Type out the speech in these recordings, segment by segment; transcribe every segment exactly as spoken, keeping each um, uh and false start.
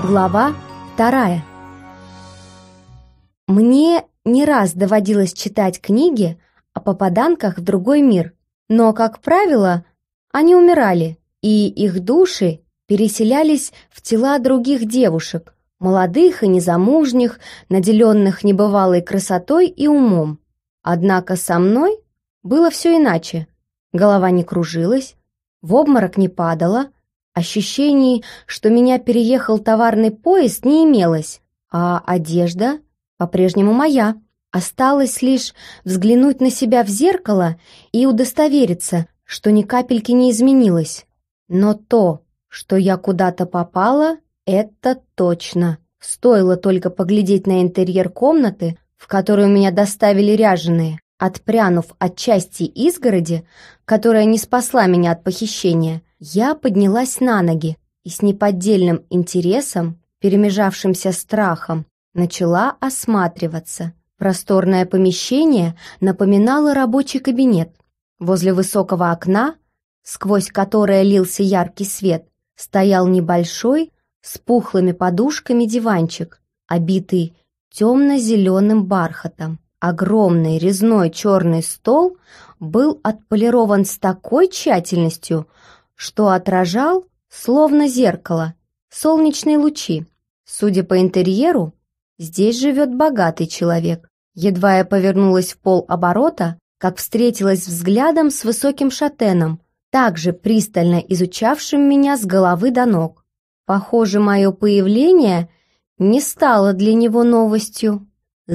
Глава вторая. Мне не раз доводилось читать книги о попаданках в другой мир, но, как правило, они умирали, и их души переселялись в тела других девушек, молодых и незамужних, наделенных небывалой красотой и умом. Однако со мной было все иначе. Голова не кружилась, в обморок не падала, ощущений, что меня переехал товарный поезд, не имелось, а одежда по-прежнему моя. Осталось лишь взглянуть на себя в зеркало и удостовериться, что ни капельки не изменилось. Но то, что я куда-то попала, это точно. Стоило только поглядеть на интерьер комнаты, в которую меня доставили ряженые, отпрянув от части изгороди, которая не спасла меня от похищения. Я поднялась на ноги и с неподдельным интересом, перемежавшимся страхом, начала осматриваться. Просторное помещение напоминало рабочий кабинет. Возле высокого окна, сквозь которое лился яркий свет, стоял небольшой, с пухлыми подушками диванчик, обитый темно-зеленым бархатом. Огромный резной черный стол был отполирован с такой тщательностью, что отражал, словно зеркало, солнечные лучи. Судя по интерьеру, здесь живет богатый человек. Едва я повернулась в полоборота, как встретилась взглядом с высоким шатеном, также пристально изучавшим меня с головы до ног. Похоже, мое появление не стало для него новостью.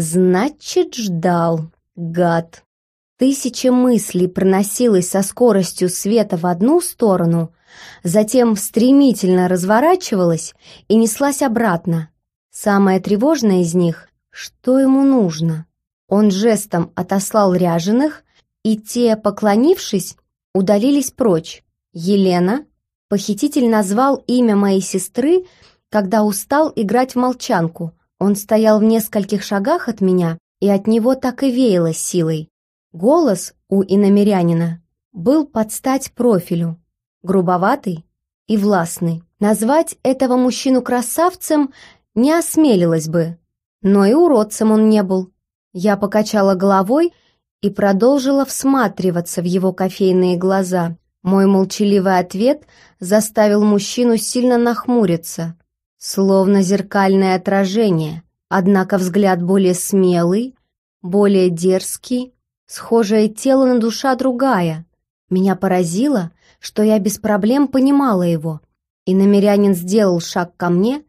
Значит, ждал, гад. Тысяча мыслей проносилась со скоростью света в одну сторону, затем стремительно разворачивалась и неслась обратно. Самое тревожное из них — что ему нужно? Он жестом отослал ряженых, и те, поклонившись, удалились прочь. Елена, похититель, назвал имя моей сестры, когда устал играть в молчанку. Он стоял в нескольких шагах от меня, и от него так и веяло силой. Голос у иномирянина был под стать профилю, грубоватый и властный. Назвать этого мужчину красавцем не осмелилась бы, но и уродцем он не был. Я покачала головой и продолжила всматриваться в его кофейные глаза. Мой молчаливый ответ заставил мужчину сильно нахмуриться, словно зеркальное отражение, однако взгляд более смелый, более дерзкий, схожее тело, но душа другая. Меня поразило, что я без проблем понимала его. Иномирянин сделал шаг ко мне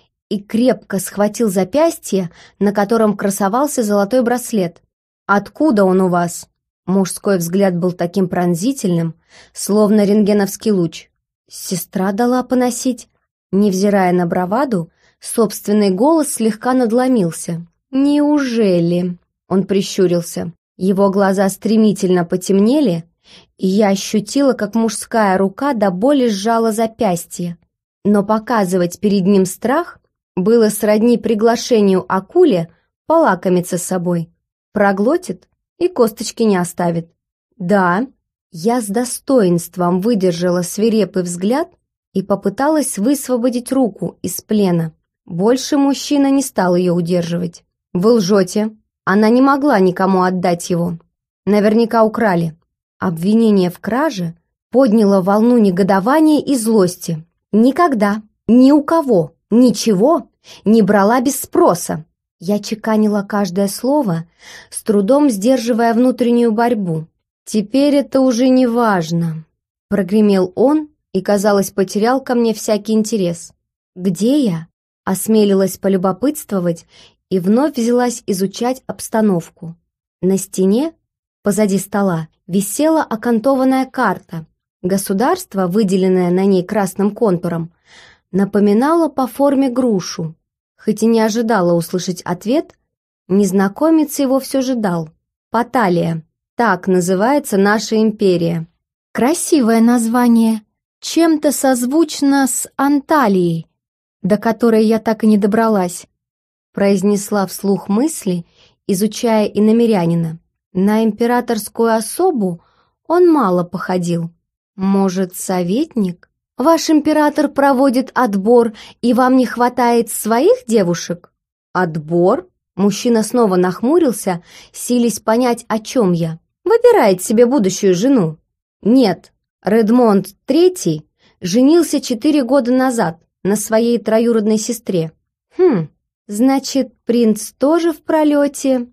и крепко схватил запястье, на котором красовался золотой браслет. «Откуда он у вас?» Мужской взгляд был таким пронзительным, словно рентгеновский луч. Сестра дала поносить. Невзирая на браваду, собственный голос слегка надломился. «Неужели?» Он прищурился. Его глаза стремительно потемнели, и я ощутила, как мужская рука до боли сжала запястье. Но показывать перед ним страх было сродни приглашению акуле полакомиться с собой. Проглотит и косточки не оставит. «Да». Я с достоинством выдержала свирепый взгляд и попыталась высвободить руку из плена. Больше мужчина не стал ее удерживать. «Вы лжете. Она не могла никому отдать его. Наверняка украли». Обвинение в краже подняло волну негодования и злости. «Никогда, ни у кого, ничего не брала без спроса». Я чеканила каждое слово, с трудом сдерживая внутреннюю борьбу. «Теперь это уже не важно», — прогремел он и, казалось, потерял ко мне всякий интерес. «Где я?» — осмелилась полюбопытствовать и вновь взялась изучать обстановку. На стене, позади стола, висела окантованная карта. Государство, выделенное на ней красным контуром, напоминало по форме грушу. Хоть и не ожидала услышать ответ, незнакомец его все же дал. «Паталия. Так называется наша империя». Красивое название, чем-то созвучно с Анталией, до которой я так и не добралась, произнесла вслух мысли, изучая иномирянина. На императорскую особу он мало походил. Может, советник? Ваш император проводит отбор, и вам не хватает своих девушек? Отбор? Мужчина снова нахмурился, силясь понять, о чем я. Выбирает себе будущую жену. Нет, Редмонд третий женился четыре года назад на своей троюродной сестре. Хм, значит, принц тоже в пролете?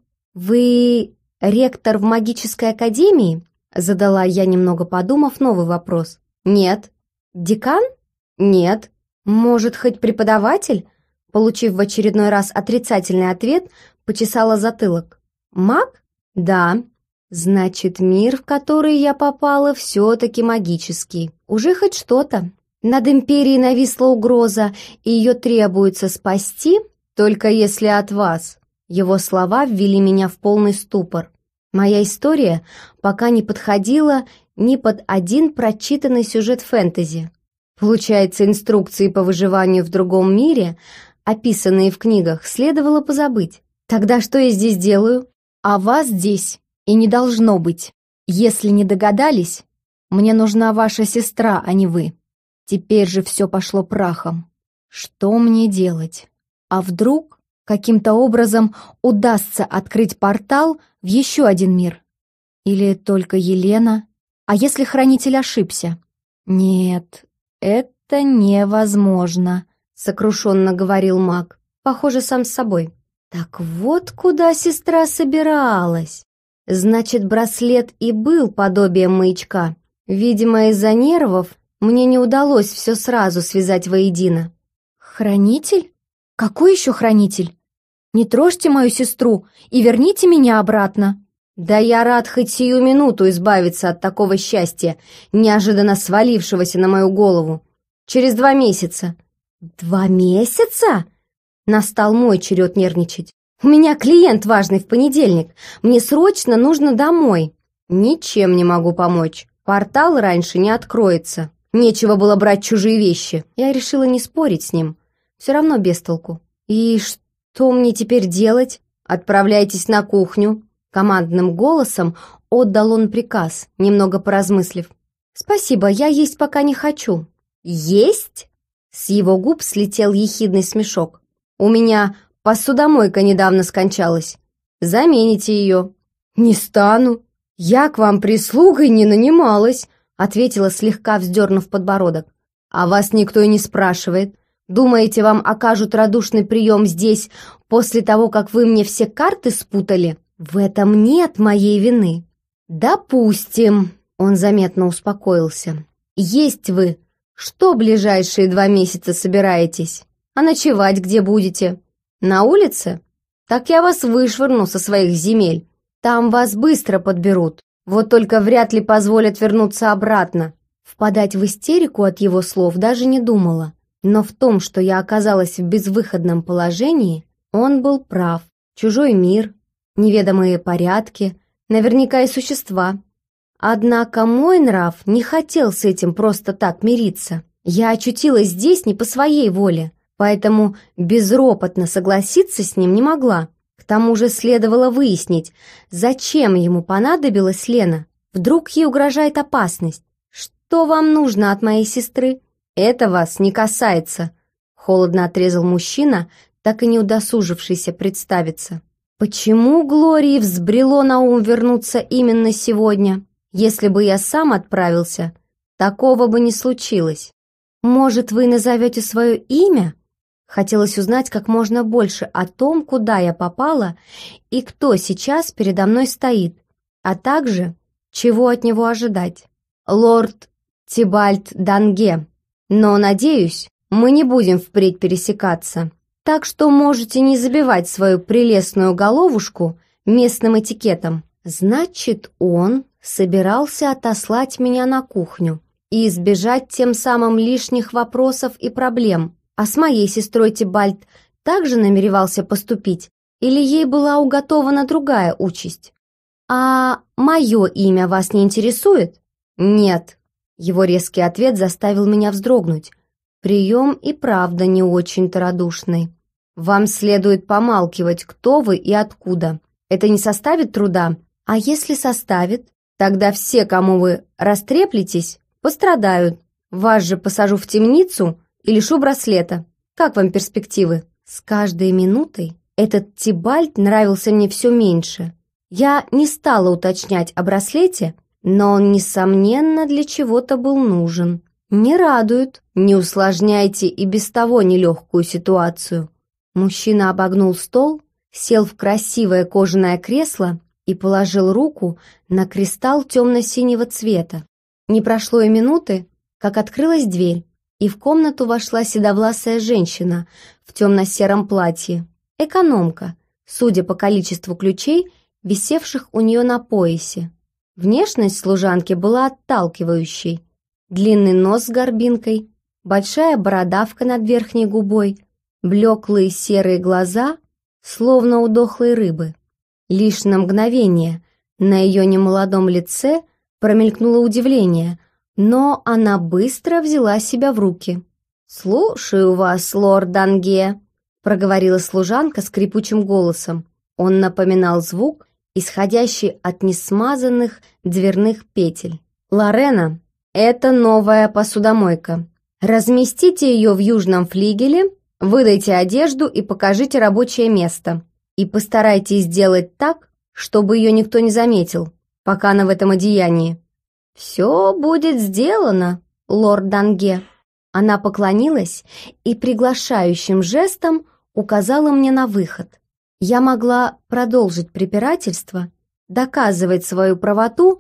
Вы ректор в магической академии? Задала я, немного подумав, новый вопрос. Нет. Декан? Нет. Может, хоть преподаватель? Получив в очередной раз отрицательный ответ, почесала затылок. Маг? Да. Значит, мир, в который я попала, все-таки магический. Уже хоть что-то. Над империей нависла угроза, и ее требуется спасти, только если от вас. Его слова ввели меня в полный ступор. Моя история пока не подходила ни под один прочитанный сюжет фэнтези. Получается, инструкции по выживанию в другом мире, описанные в книгах, следовало позабыть. Тогда что я здесь делаю? А вас здесь и не должно быть. Если не догадались, мне нужна ваша сестра, а не вы. Теперь же все пошло прахом. Что мне делать? А вдруг каким-то образом удастся открыть портал в еще один мир? Или только Елена? А если хранитель ошибся? Нет, это невозможно, сокрушенно говорил маг, похоже, сам с собой. Так вот куда сестра собиралась. Значит, браслет и был подобием маячка. Видимо, из-за нервов мне не удалось все сразу связать воедино. Хранитель? Какой еще хранитель? Не трожьте мою сестру и верните меня обратно. Да я рад хоть сию минуту избавиться от такого счастья, неожиданно свалившегося на мою голову. Через два месяца. Два месяца? Настал мой черед нервничать. У меня клиент важный в понедельник. Мне срочно нужно домой. Ничем не могу помочь. Портал раньше не откроется. Нечего было брать чужие вещи. Я решила не спорить с ним. Все равно без толку. И что мне теперь делать? Отправляйтесь на кухню. Командным голосом отдал он приказ, немного поразмыслив. «Спасибо, я есть пока не хочу». «Есть?» С его губ слетел ехидный смешок. «У меня посудомойка недавно скончалась. Замените ее». «Не стану. Я к вам прислугой не нанималась», ответила, слегка вздернув подбородок. «А вас никто и не спрашивает. Думаете, вам окажут радушный прием здесь после того, как вы мне все карты спутали? В этом нет моей вины». «Допустим», — он заметно успокоился. «Есть вы. Что ближайшие два месяца собираетесь? А ночевать где будете? На улице? Так я вас вышвырну со своих земель. Там вас быстро подберут. Вот только вряд ли позволят вернуться обратно». Впадать в истерику от его слов даже не думала. Но в том, что я оказалась в безвыходном положении, он был прав. Чужой мир, неведомые порядки, наверняка и существа. Однако мой нрав не хотел с этим просто так мириться. Я очутилась здесь не по своей воле, поэтому безропотно согласиться с ним не могла. К тому же следовало выяснить, зачем ему понадобилась Лена. Вдруг ей угрожает опасность. «Что вам нужно от моей сестры?» «Это вас не касается», — холодно отрезал мужчина, так и не удосужившийся представиться. Почему Глории взбрело на ум вернуться именно сегодня? Если бы я сам отправился, такого бы не случилось. Может, вы назовете свое имя? Хотелось узнать как можно больше о том, куда я попала и кто сейчас передо мной стоит, а также, чего от него ожидать. Лорд Тибальт Данге. Но, надеюсь, мы не будем впредь пересекаться. Так что можете не забивать свою прелестную головушку местным этикетом. Значит, он собирался отослать меня на кухню и избежать тем самым лишних вопросов и проблем. А с моей сестрой Тибальт также намеревался поступить, или ей была уготована другая участь? «А мое имя вас не интересует?» «Нет». Его резкий ответ заставил меня вздрогнуть. Прием и правда не очень-то радушный. «Вам следует помалкивать, кто вы и откуда. Это не составит труда? А если составит, тогда все, кому вы растреплетесь, пострадают. Вас же посажу в темницу и лишу браслета. Как вам перспективы?» С каждой минутой этот Тибальт нравился мне все меньше. Я не стала уточнять о браслете, но он, несомненно, для чего-то был нужен. «Не радует, не усложняйте и без того нелегкую ситуацию». Мужчина обогнул стол, сел в красивое кожаное кресло и положил руку на кристалл темно-синего цвета. Не прошло и минуты, как открылась дверь, и в комнату вошла седовласая женщина в темно-сером платье. Экономка, судя по количеству ключей, висевших у нее на поясе. Внешность служанки была отталкивающей. Длинный нос с горбинкой, большая бородавка над верхней губой, блеклые серые глаза, словно у дохлой рыбы. Лишь на мгновение на ее немолодом лице промелькнуло удивление, но она быстро взяла себя в руки. «Слушаю вас, лорд Данге», — проговорила служанка скрипучим голосом. Он напоминал звук, исходящий от несмазанных дверных петель. «Лорена, это новая посудомойка. Разместите ее в южном флигеле, выдайте одежду и покажите рабочее место. И постарайтесь сделать так, чтобы ее никто не заметил, пока она в этом одеянии». «Все будет сделано, лорд Данге». Она поклонилась и приглашающим жестом указала мне на выход. Я могла продолжить препирательство, доказывать свою правоту,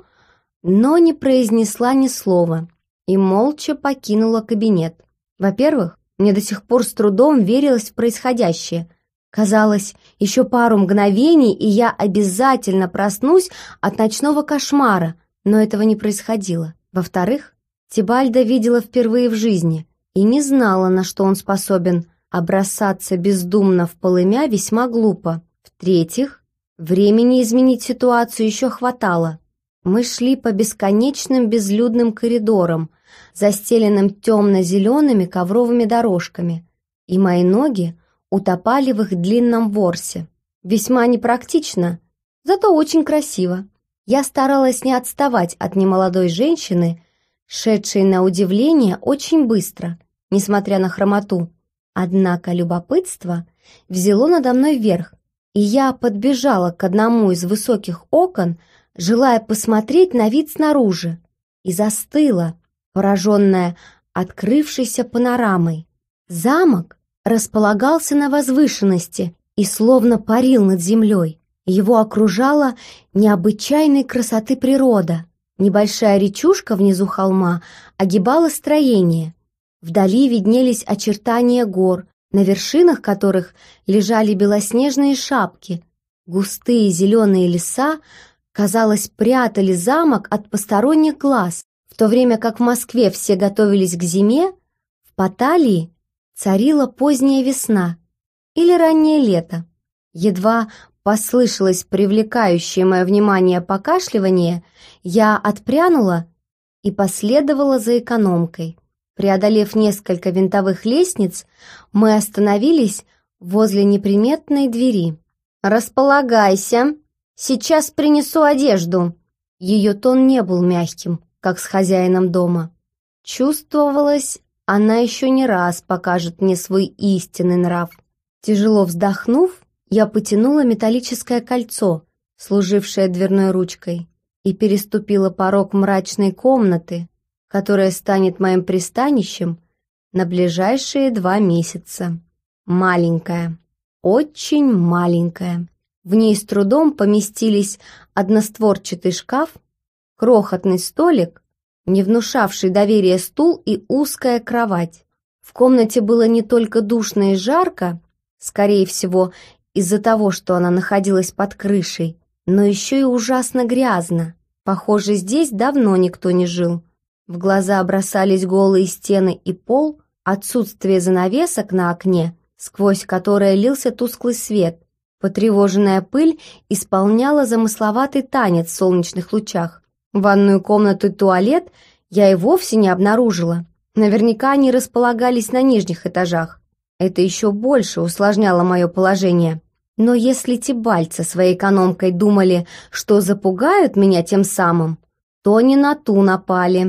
но не произнесла ни слова и молча покинула кабинет. Во-первых, мне до сих пор с трудом верилось в происходящее. Казалось, еще пару мгновений, и я обязательно проснусь от ночного кошмара, но этого не происходило. Во-вторых, Тибальда видела впервые в жизни и не знала, на что он способен. А бросаться бездумно в полымя весьма глупо. В-третьих, времени изменить ситуацию еще хватало. Мы шли по бесконечным безлюдным коридорам, застеленным темно-зелеными ковровыми дорожками, и мои ноги утопали в их длинном ворсе. Весьма непрактично, зато очень красиво. Я старалась не отставать от немолодой женщины, шедшей на удивление очень быстро, несмотря на хромоту. Однако любопытство взяло надо мной верх, и я подбежала к одному из высоких окон, желая посмотреть на вид снаружи, и застыла, пораженная открывшейся панорамой. Замок располагался на возвышенности и словно парил над землей. Его окружала необычайной красоты природа. Небольшая речушка внизу холма огибала строение. Вдали виднелись очертания гор, на вершинах которых лежали белоснежные шапки. Густые зеленые леса, казалось, прятали замок от посторонних глаз, в то время как в Москве все готовились к зиме, в Патталии царила поздняя весна или раннее лето. Едва послышалось привлекающее мое внимание покашливание, я отпрянула и последовала за экономкой. Преодолев несколько винтовых лестниц, мы остановились возле неприметной двери. «Располагайся, сейчас принесу одежду». Ее тон не был мягким, как с хозяином дома. Чувствовалось, она еще не раз покажет мне свой истинный нрав. Тяжело вздохнув, я потянула металлическое кольцо, служившее дверной ручкой, и переступила порог мрачной комнаты, которая станет моим пристанищем на ближайшие два месяца. Маленькая, очень маленькая. В ней с трудом поместились одностворчатый шкаф, крохотный столик, не внушавший доверия стул и узкая кровать. В комнате было не только душно и жарко, скорее всего, из-за того, что она находилась под крышей, но еще и ужасно грязно. Похоже, здесь давно никто не жил. В глаза бросались голые стены и пол, отсутствие занавесок на окне, сквозь которое лился тусклый свет. Потревоженная пыль исполняла замысловатый танец в солнечных лучах. Ванную комнату и туалет я и вовсе не обнаружила. Наверняка они располагались на нижних этажах. Это еще больше усложняло мое положение. Но если тибальцы своей экономкой думали, что запугают меня тем самым, то не на ту напали.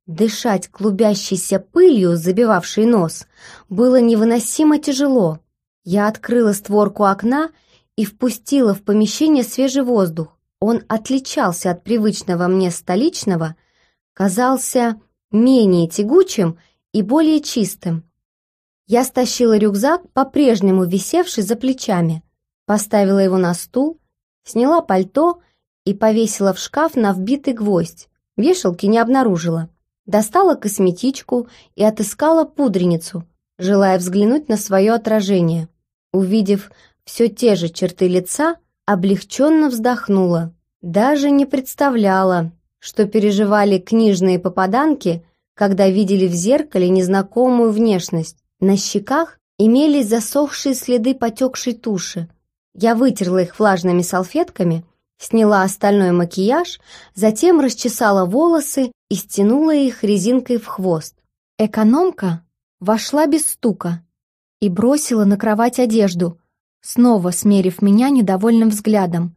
Дышать клубящейся пылью, забивавшей нос, было невыносимо тяжело. Я открыла створку окна и впустила в помещение свежий воздух. Он отличался от привычного мне столичного, казался менее тягучим и более чистым. Я стащила рюкзак, по-прежнему висевший за плечами, поставила его на стул, сняла пальто и повесила в шкаф на вбитый гвоздь. Вешалки не обнаружила. Достала косметичку и отыскала пудреницу, желая взглянуть на свое отражение. Увидев все те же черты лица, облегченно вздохнула. Даже не представляла, что переживали книжные попаданки, когда видели в зеркале незнакомую внешность. На щеках имелись засохшие следы потекшей туши. Я вытерла их влажными салфетками, сняла остальной макияж, затем расчесала волосы и стянула их резинкой в хвост. Экономка вошла без стука и бросила на кровать одежду, снова смерив меня недовольным взглядом.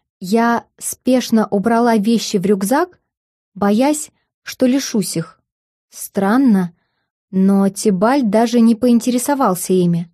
Я спешно убрала вещи в рюкзак, боясь, что лишусь их. Странно, но Тибальт даже не поинтересовался ими.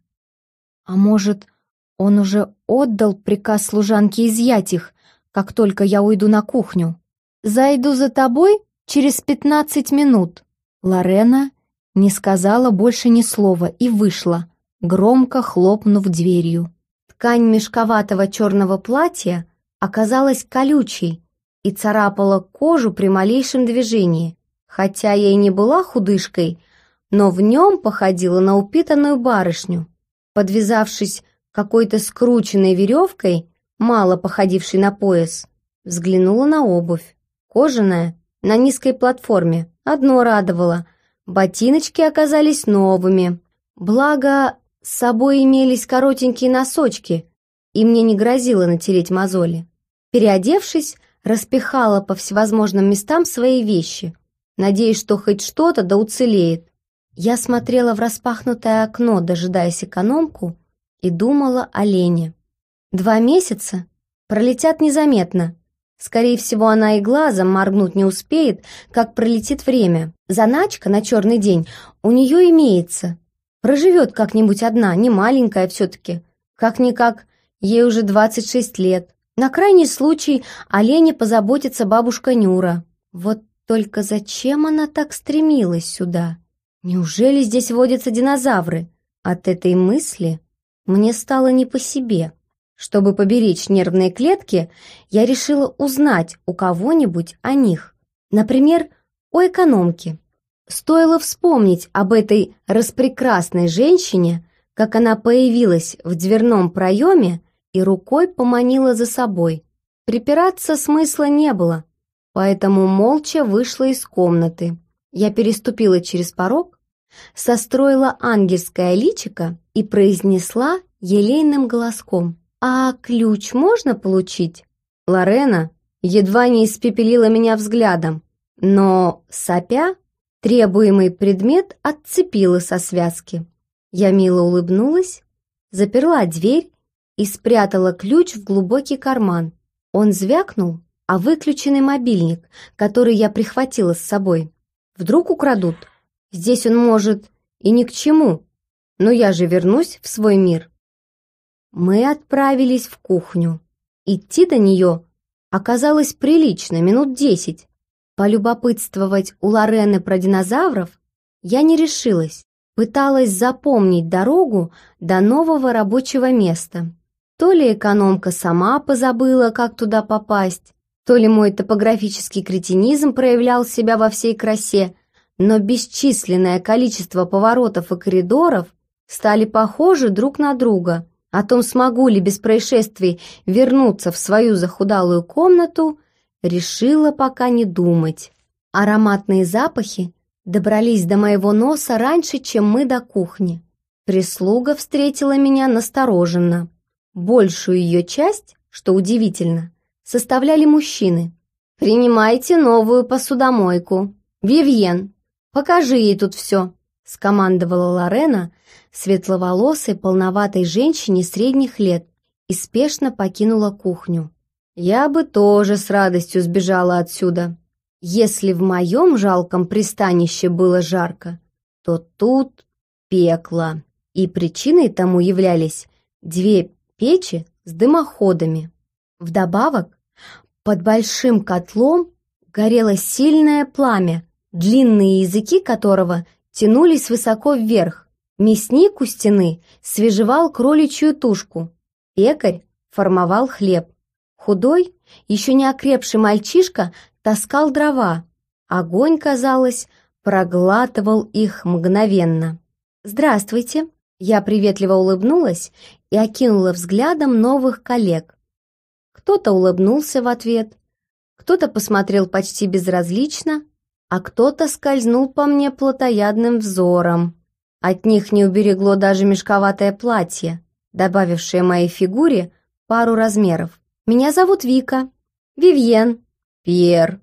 А может, он уже отдал приказ служанке изъять их, как только я уйду на кухню? «Зайду за тобой через пятнадцать минут». Лорена не сказала больше ни слова и вышла, громко хлопнув дверью. Ткань мешковатого черного платья оказалась колючей и царапала кожу при малейшем движении. Хотя я и не была худышкой, но в нем походила на упитанную барышню. Подвязавшись какой-то скрученной веревкой, мало походившей на пояс, взглянула на обувь. Кожаная, на низкой платформе. Одно радовало — ботиночки оказались новыми. Благо, с собой имелись коротенькие носочки, и мне не грозило натереть мозоли. Переодевшись, распихала по всевозможным местам свои вещи, надеясь, что хоть что-то да уцелеет. Я смотрела в распахнутое окно, дожидаясь экономку, и думала о Лене. Два месяца пролетят незаметно. Скорее всего, она и глазом моргнуть не успеет, как пролетит время. Заначка на черный день у нее имеется. Проживет как-нибудь одна, не маленькая все-таки. Как-никак, ей уже двадцать шесть лет. На крайний случай о Лене позаботится бабушка Нюра. Вот только зачем она так стремилась сюда? Неужели здесь водятся динозавры? От этой мысли мне стало не по себе. Чтобы поберечь нервные клетки, я решила узнать у кого-нибудь о них. Например, у экономки. Стоило вспомнить об этой распрекрасной женщине, как она появилась в дверном проеме и рукой поманила за собой. Припираться смысла не было, поэтому молча вышла из комнаты. Я переступила через порог, состроила ангельское личико и произнесла елейным голоском: «А ключ можно получить?» Лорена едва не испепелила меня взглядом, но, сопя, требуемый предмет отцепила со связки. Я мило улыбнулась, заперла дверь и спрятала ключ в глубокий карман. Он звякнул, а выключенный мобильник, который я прихватила с собой. Вдруг украдут? Здесь он может и ни к чему, но я же вернусь в свой мир. Мы отправились в кухню. Идти до нее оказалось прилично, минут десять. Полюбопытствовать у Лорены про динозавров я не решилась. Пыталась запомнить дорогу до нового рабочего места. То ли экономка сама позабыла, как туда попасть, то ли мой топографический кретинизм проявлял себя во всей красе, но бесчисленное количество поворотов и коридоров стали похожи друг на друга. О том, смогу ли без происшествий вернуться в свою захудалую комнату, решила пока не думать. Ароматные запахи добрались до моего носа раньше, чем мы до кухни. Прислуга встретила меня настороженно. Большую ее часть, что удивительно, составляли мужчины. «Принимайте новую посудомойку. Вивьен, покажи ей тут все», — скомандовала Лорена светловолосой полноватой женщине средних лет и спешно покинула кухню. Я бы тоже с радостью сбежала отсюда. Если в моем жалком пристанище было жарко, то тут пекло, и причиной тому являлись две печи с дымоходами. Вдобавок, под большим котлом горело сильное пламя, длинные языки которого тянулись высоко вверх. Мясник у стены свежевал кроличью тушку, пекарь формовал хлеб. Худой, еще не окрепший мальчишка таскал дрова. Огонь, казалось, проглатывал их мгновенно. «Здравствуйте!» Я приветливо улыбнулась и окинула взглядом новых коллег. Кто-то улыбнулся в ответ, кто-то посмотрел почти безразлично, а кто-то скользнул по мне плотоядным взором. От них не уберегло даже мешковатое платье, добавившее моей фигуре пару размеров. «Меня зовут Вика, Вивьен, Пьер,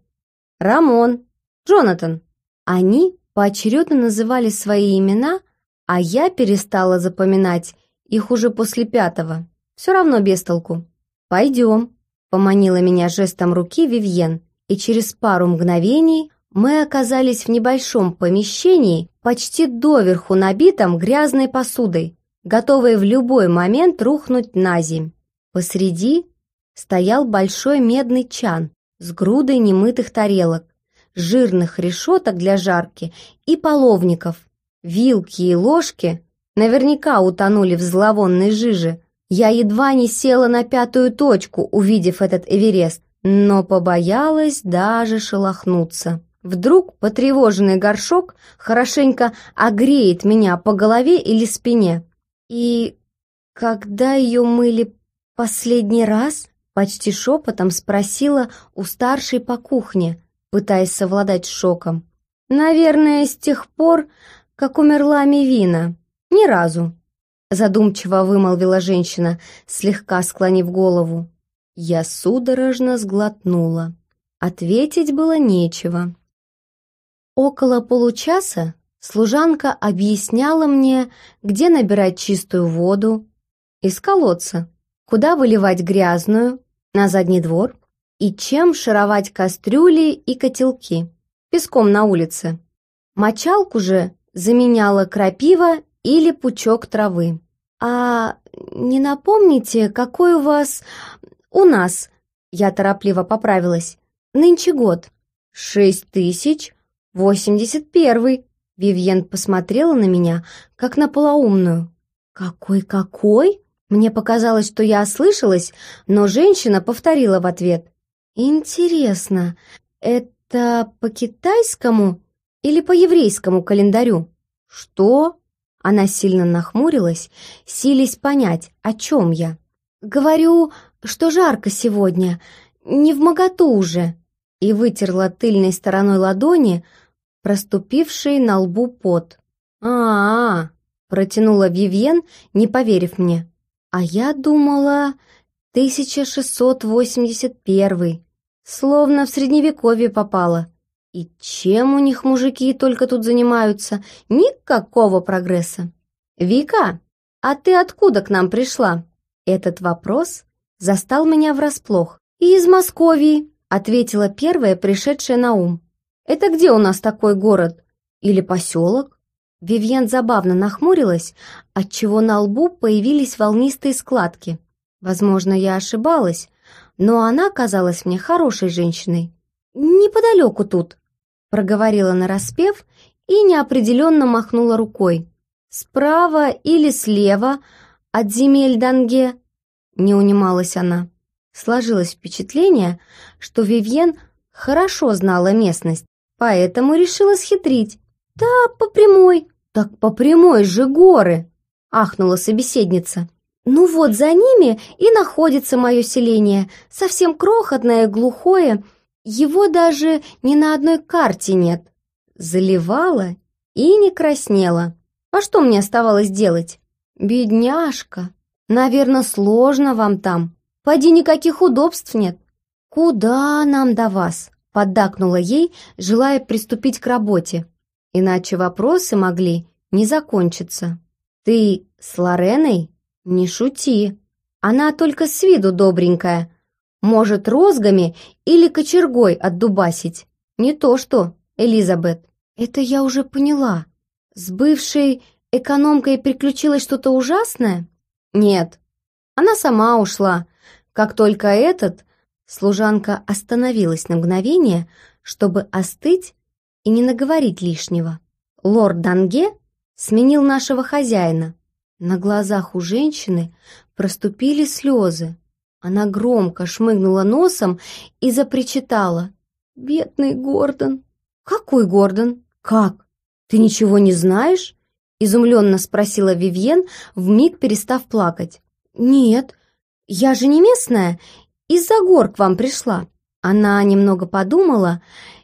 Рамон, Джонатан». Они поочередно называли свои имена, а я перестала запоминать их уже после пятого. Все равно без толку. «Пойдем», — поманила меня жестом руки Вивьен, и через пару мгновений мы оказались в небольшом помещении, почти доверху набитом грязной посудой, готовой в любой момент рухнуть на земь. Посреди стоял большой медный чан с грудой немытых тарелок, жирных решеток для жарки и половников. Вилки и ложки наверняка утонули в зловонной жиже. Я едва не села на пятую точку, увидев этот Эверест, но побоялась даже шелохнуться. Вдруг потревоженный горшок хорошенько огреет меня по голове или спине. «И когда ее мыли последний раз?» — почти шепотом спросила у старшей по кухне, пытаясь совладать с шоком. «Наверное, с тех пор, как умерла Мивина. Ни разу», — задумчиво вымолвила женщина, слегка склонив голову. Я судорожно сглотнула. Ответить было нечего. Около получаса служанка объясняла мне, где набирать чистую воду из колодца, куда выливать грязную на задний двор и чем шаровать кастрюли и котелки песком на улице. Мочалку же заменяла крапива или пучок травы. «А не напомните, какой у вас... у нас...» Я торопливо поправилась. «Нынче год». «Шесть тысяч восемьдесят первый». Вивьен посмотрела на меня, как на полоумную. «Какой-какой?» Мне показалось, что я ослышалась, но женщина повторила в ответ. «Интересно, это по китайскому или по еврейскому календарю?» «Что?» Она сильно нахмурилась, силясь понять, о чем я. «Говорю, что жарко сегодня, не вмоготу уже», и вытерла тыльной стороной ладони проступивший на лбу пот. «А-а-а», протянула Вивьен, не поверив мне. «А я думала, тысяча шестьсот восемьдесят первый, словно в средневековье попала. И чем у них мужики только тут занимаются? Никакого прогресса». «Вика, а ты откуда к нам пришла?» Этот вопрос застал меня врасплох. «Из Московии», — ответила первая, пришедшая на ум. «Это где у нас такой город? Или поселок?» Вивьен забавно нахмурилась, отчего на лбу появились волнистые складки. Возможно, я ошибалась, но она казалась мне хорошей женщиной. «Неподалеку тут», — проговорила нараспев и неопределенно махнула рукой. «Справа или слева от земель Данге?» — не унималась она. Сложилось впечатление, что Вивьен хорошо знала местность, поэтому решила схитрить. «Да, по прямой». «Так по прямой же горы!» — ахнула собеседница. «Ну вот за ними и находится мое селение, совсем крохотное, глухое, его даже ни на одной карте нет». Заливала и не краснела. А что мне оставалось делать? «Бедняжка, наверное, сложно вам там. Поди никаких удобств нет». «Куда нам до вас?» — поддакнула ей, желая приступить к работе. Иначе вопросы могли не закончиться. «Ты с Лореной? Не шути. Она только с виду добренькая. Может, розгами или кочергой отдубасить. Не то что Элизабет. Это я уже поняла. С бывшей экономкой приключилось что-то ужасное? Нет, она сама ушла. Как только этот... Служанка остановилась на мгновение, чтобы остыть и не наговорить лишнего. Лорд Данге сменил нашего хозяина. На глазах у женщины проступили слезы. Она громко шмыгнула носом и запричитала. «Бедный Гордон!» «Какой Гордон? Как? Ты ничего не знаешь?» Изумленно спросила Вивьен, вмиг перестав плакать. «Нет, я же не местная, из-за гор к вам пришла». Она немного подумала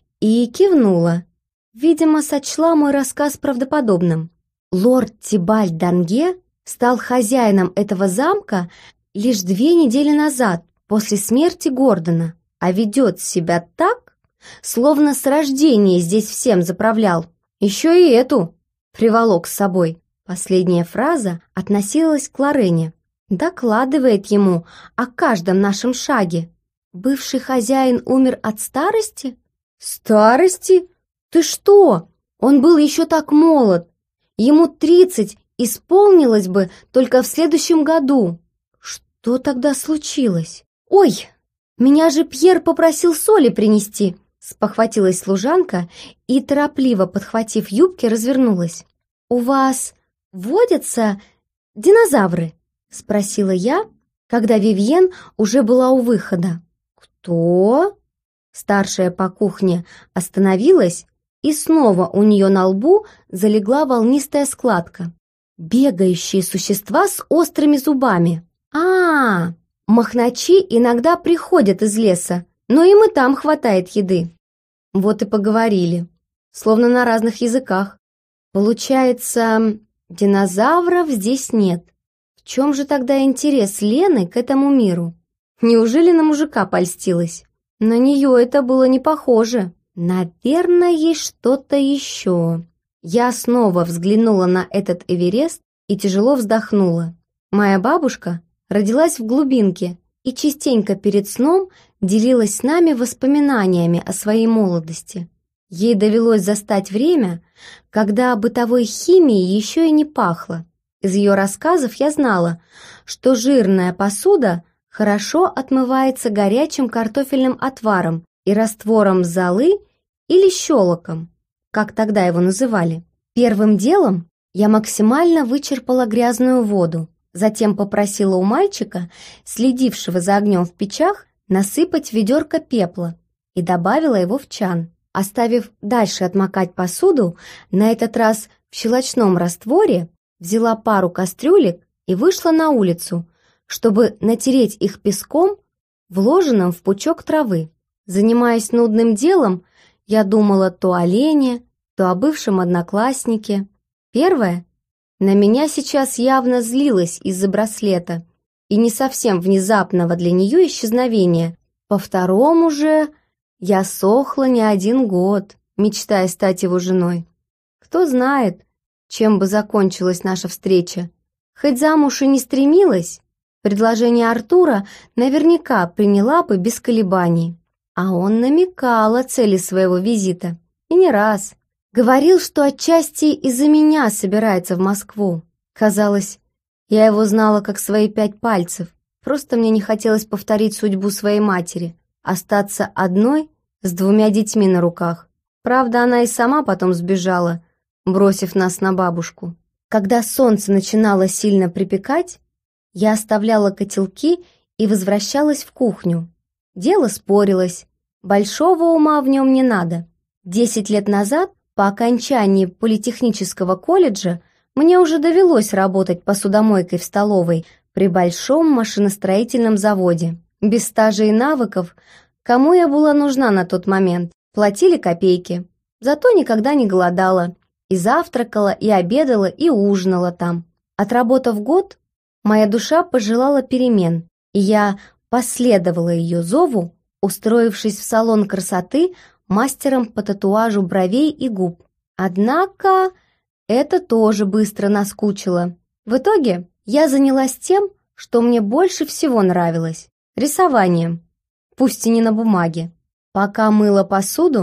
и кивнула. Видимо, сочла мой рассказ правдоподобным. Лорд Тибальт Данге стал хозяином этого замка лишь две недели назад, после смерти Гордона, а ведет себя так, словно с рождения здесь всем заправлял. Еще и эту приволок с собой. Последняя фраза относилась к Лорене. Докладывает ему о каждом нашем шаге. Бывший хозяин умер от старости? Старости? Ты что? Он был еще так молод. Ему тридцать исполнилось бы только в следующем году. Что тогда случилось? Ой, меня же Пьер попросил соли принести. Спохватилась служанка и, торопливо подхватив юбки, развернулась. «У вас водятся динозавры?» — спросила я, когда Вивьен уже была у выхода. «Кто?» Старшая по кухне остановилась, и снова у нее на лбу залегла волнистая складка. «Бегающие существа с острыми зубами». «А, махначи иногда приходят из леса, но им и там хватает еды». Вот и поговорили, словно на разных языках. Получается, динозавров здесь нет. В чем же тогда интерес Лены к этому миру? Неужели на мужика польстилась? На нее это было не похоже. Наверное, есть что-то еще. Я снова взглянула на этот Эверест и тяжело вздохнула. Моя бабушка родилась в глубинке и частенько перед сном делилась с нами воспоминаниями о своей молодости. Ей довелось застать время, когда бытовой химией еще и не пахло. Из ее рассказов я знала, что жирная посуда хорошо отмывается горячим картофельным отваром и раствором золы или щелоком, как тогда его называли. Первым делом я максимально вычерпала грязную воду, затем попросила у мальчика, следившего за огнем в печах, насыпать ведерко пепла и добавила его в чан. Оставив дальше отмокать посуду, на этот раз в щелочном растворе, взяла пару кастрюлек и вышла на улицу, чтобы натереть их песком, вложенным в пучок травы. Занимаясь нудным делом, я думала то о Лене, то о бывшем однокласснике. Первое, на меня сейчас явно злилась из-за браслета и не совсем внезапного для нее исчезновения. По второму же я сохла не один год, мечтая стать его женой. Кто знает, чем бы закончилась наша встреча. Хоть замуж и не стремилась, предложение Артура наверняка приняла бы без колебаний. А он намекал о цели своего визита. И не раз. Говорил, что отчасти из-за меня собирается в Москву. Казалось, я его знала как свои пять пальцев. Просто мне не хотелось повторить судьбу своей матери. Остаться одной с двумя детьми на руках. Правда, она и сама потом сбежала, бросив нас на бабушку. Когда солнце начинало сильно припекать, я оставляла котелки и возвращалась в кухню. Дело спорилось, большого ума в нем не надо. Десять лет назад, по окончании политехнического колледжа, мне уже довелось работать посудомойкой в столовой при большом машиностроительном заводе. Без стажа и навыков, кому я была нужна на тот момент, платили копейки. Зато никогда не голодала. И завтракала, и обедала, и ужинала там. Отработав год, моя душа пожелала перемен, и я последовала ее зову, устроившись в салон красоты мастером по татуажу бровей и губ. Однако это тоже быстро наскучило. В итоге я занялась тем, что мне больше всего нравилось – рисованием, пусть и не на бумаге. Пока мыла посуду,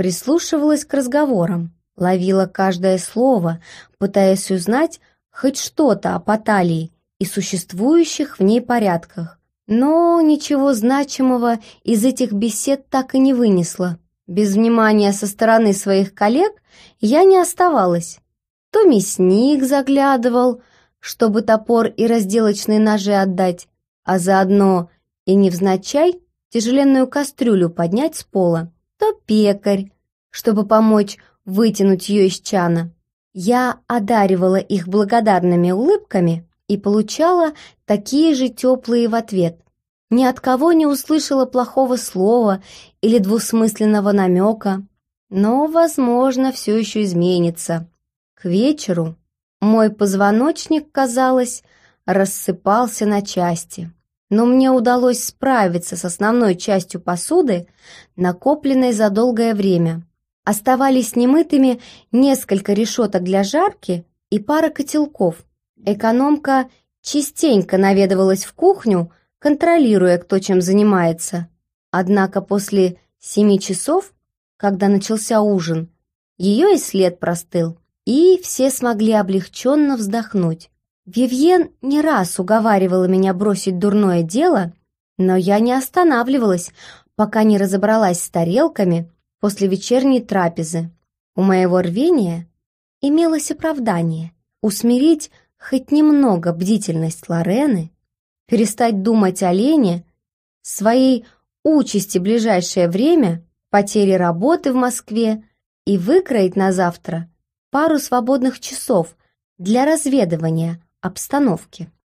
прислушивалась к разговорам, ловила каждое слово, пытаясь узнать хоть что-то о Поталии и существующих в ней порядках. Но ничего значимого из этих бесед так и не вынесла. Без внимания со стороны своих коллег я не оставалась. То мясник заглядывал, чтобы топор и разделочные ножи отдать, а заодно и невзначай тяжеленную кастрюлю поднять с пола, то пекарь, чтобы помочь вытянуть ее из чана. Я одаривала их благодарными улыбками и получала такие же теплые в ответ. Ни от кого не услышала плохого слова или двусмысленного намека, но, возможно, все еще изменится. К вечеру мой позвоночник, казалось, рассыпался на части, но мне удалось справиться с основной частью посуды, накопленной за долгое время. Оставались немытыми несколько решеток для жарки и пара котелков. Экономка частенько наведывалась в кухню, контролируя, кто чем занимается. Однако после семи часов, когда начался ужин, ее и след простыл, и все смогли облегченно вздохнуть. Вивьен не раз уговаривала меня бросить дурное дело, но я не останавливалась, пока не разобралась с тарелками после вечерней трапезы. У моего рвения имелось оправдание — усмирить хоть немного бдительность Лорены, перестать думать о Лене, своей участи в ближайшее время, потере работы в Москве и выкроить на завтра пару свободных часов для разведывания обстановки.